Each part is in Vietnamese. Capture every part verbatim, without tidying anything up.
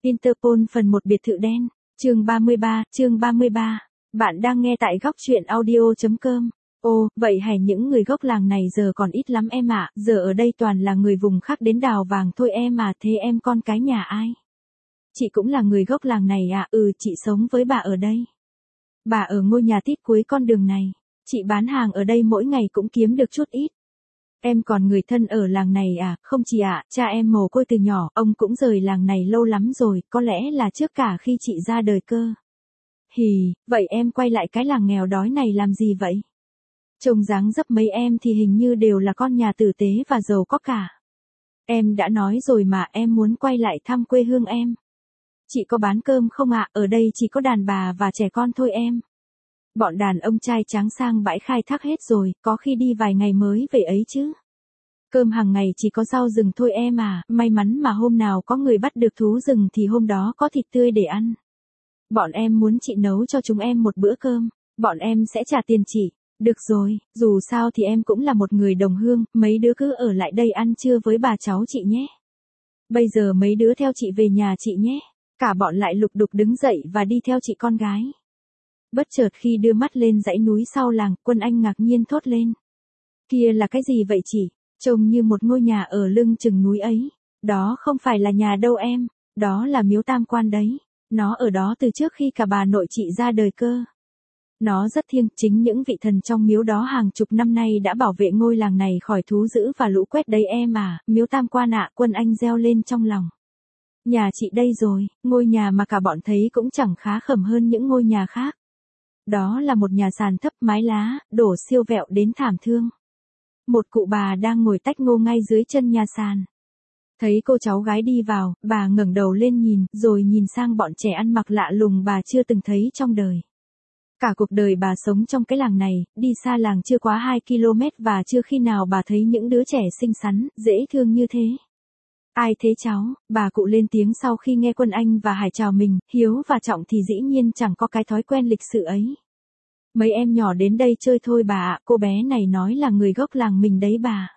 Interpol phần một biệt thự đen, chương ba mươi ba, chương ba mươi ba. Bạn đang nghe tại góc truyện audio.com. Ô, vậy hay những người gốc làng này giờ còn ít lắm em ạ, giờ ở đây toàn là người vùng khác đến đào vàng thôi em à, thế em con cái nhà ai? Chị cũng là người gốc làng này à, ừ, chị sống với bà ở đây. Bà ở ngôi nhà tít cuối con đường này, chị bán hàng ở đây mỗi ngày cũng kiếm được chút ít. Em còn người thân ở làng này à, không chị ạ, cha em mồ côi từ nhỏ, ông cũng rời làng này lâu lắm rồi, có lẽ là trước cả khi chị ra đời cơ. Hì, vậy em quay lại cái làng nghèo đói này làm gì vậy? Trông dáng dấp mấy em thì hình như đều là con nhà tử tế và giàu có cả. Em đã nói rồi mà, em muốn quay lại thăm quê hương em. Chị có bán cơm không ạ? Ở đây chỉ có đàn bà và trẻ con thôi em. Bọn đàn ông trai tráng sang bãi khai thác hết rồi, có khi đi vài ngày mới về ấy chứ. Cơm hàng ngày chỉ có rau rừng thôi em à, may mắn mà hôm nào có người bắt được thú rừng thì hôm đó có thịt tươi để ăn. Bọn em muốn chị nấu cho chúng em một bữa cơm, bọn em sẽ trả tiền chị. Được rồi, dù sao thì em cũng là một người đồng hương, mấy đứa cứ ở lại đây ăn trưa với bà cháu chị nhé. Bây giờ mấy đứa theo chị về nhà chị nhé. Cả bọn lại lục đục đứng dậy và đi theo chị con gái. Bất chợt khi đưa mắt lên dãy núi sau làng, Quân Anh ngạc nhiên thốt lên. Kia là cái gì vậy chị? Trông như một ngôi nhà ở lưng chừng núi ấy. Đó không phải là nhà đâu em, đó là miếu Tam Quan đấy. Nó ở đó từ trước khi cả bà nội chị ra đời cơ. Nó rất thiêng, chính những vị thần trong miếu đó hàng chục năm nay đã bảo vệ ngôi làng này khỏi thú dữ và lũ quét đấy em à, miếu Tam Quan ạ, Quân Anh reo lên trong lòng. Nhà chị đây rồi, ngôi nhà mà cả bọn thấy cũng chẳng khá khẩm hơn những ngôi nhà khác. Đó là một nhà sàn thấp mái lá, đổ siêu vẹo đến thảm thương. Một cụ bà đang ngồi tách ngô ngay dưới chân nhà sàn. Thấy cô cháu gái đi vào, bà ngẩng đầu lên nhìn, rồi nhìn sang bọn trẻ ăn mặc lạ lùng bà chưa từng thấy trong đời. Cả cuộc đời bà sống trong cái làng này, đi xa làng chưa quá hai ki lô mét và chưa khi nào bà thấy những đứa trẻ xinh xắn, dễ thương như thế. Ai thế cháu? Bà cụ lên tiếng sau khi nghe Quân Anh và Hải chào mình, Hiếu và Trọng thì dĩ nhiên chẳng có cái thói quen lịch sự ấy. Mấy em nhỏ đến đây chơi thôi bà ạ, cô bé này nói là người gốc làng mình đấy bà.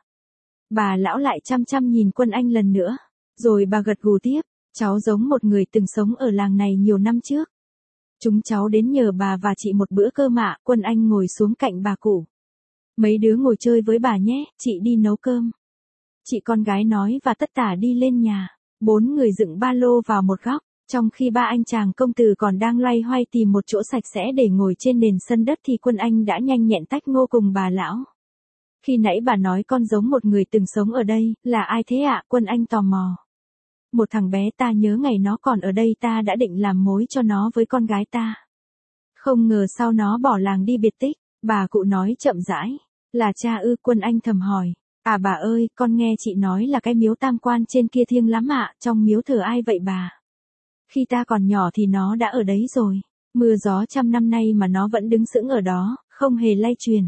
Bà lão lại chăm chăm nhìn Quân Anh lần nữa, rồi bà gật gù tiếp, cháu giống một người từng sống ở làng này nhiều năm trước. Chúng cháu đến nhờ bà và chị một bữa cơm ạ. Quân Anh ngồi xuống cạnh bà cụ. Mấy đứa ngồi chơi với bà nhé, chị đi nấu cơm. Chị con gái nói và tất tả đi lên nhà. Bốn người dựng ba lô vào một góc, trong khi ba anh chàng công tử còn đang loay hoay tìm một chỗ sạch sẽ để ngồi trên nền sân đất thì Quân Anh đã nhanh nhẹn tách ngô cùng bà lão. Khi nãy bà nói con giống một người từng sống ở đây, là ai thế ạ? Quân Anh tò mò. Một thằng bé ta nhớ ngày nó còn ở đây ta đã định làm mối cho nó với con gái ta. Không ngờ sau nó bỏ làng đi biệt tích, bà cụ nói chậm rãi. Là cha ư? Quân Anh thầm hỏi. À bà ơi, con nghe chị nói là cái miếu Tam Quan trên kia thiêng lắm ạ, trong miếu thờ ai vậy bà? Khi ta còn nhỏ thì nó đã ở đấy rồi, mưa gió trăm năm nay mà nó vẫn đứng sững ở đó, không hề lay chuyển.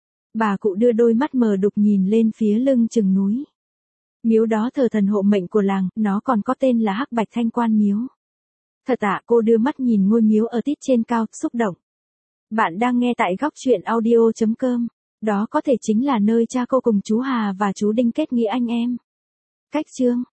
Bà cụ đưa đôi mắt mờ đục nhìn lên phía lưng chừng núi. Miếu đó thờ thần hộ mệnh của làng, nó còn có tên là Hắc Bạch Thanh Quan Miếu. Thật ạ? Cô đưa mắt nhìn ngôi miếu ở tít trên cao, xúc động. Bạn đang nghe tại góc truyện audio.com. Đó có thể chính là nơi cha cô cùng chú Hà và chú Đinh kết nghĩa anh em. Cách chương